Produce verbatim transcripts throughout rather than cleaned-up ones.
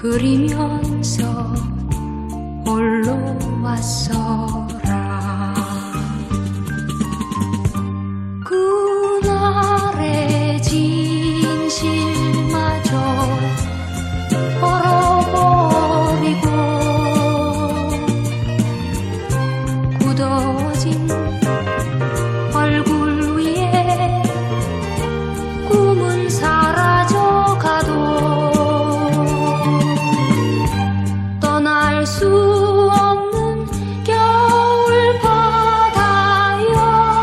그리면서 홀로 왔어라. 그날의 진실마저 얼어버리고 굳어진 얼굴 위에 꿈은 사라져가도 떠날 수 없는 겨울 바다여,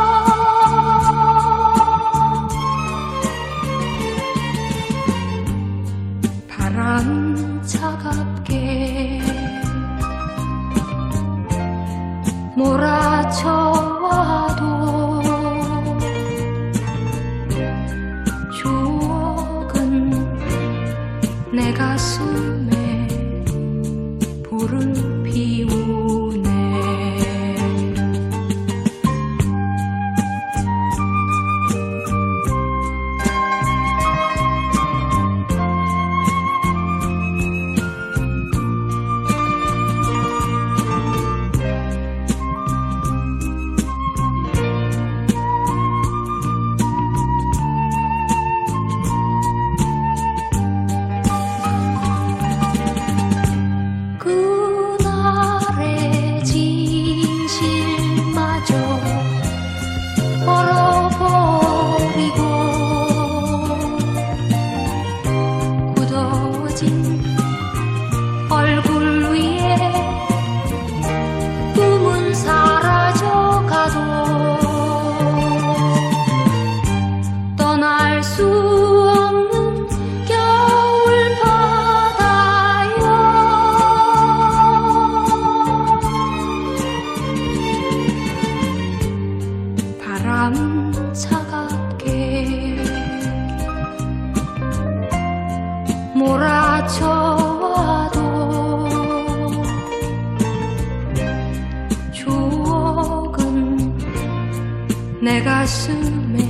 바람 차갑게 몰아쳐와도 추억은 내 가슴에 불을 피우네. 그날의 진실마저 얼어버리고 굳어진 얼굴 위에 꿈은 사라져가도 떠날 수 없는 겨울 바다여, 바람 차갑게 몰아쳐와도 추억은 내 가슴에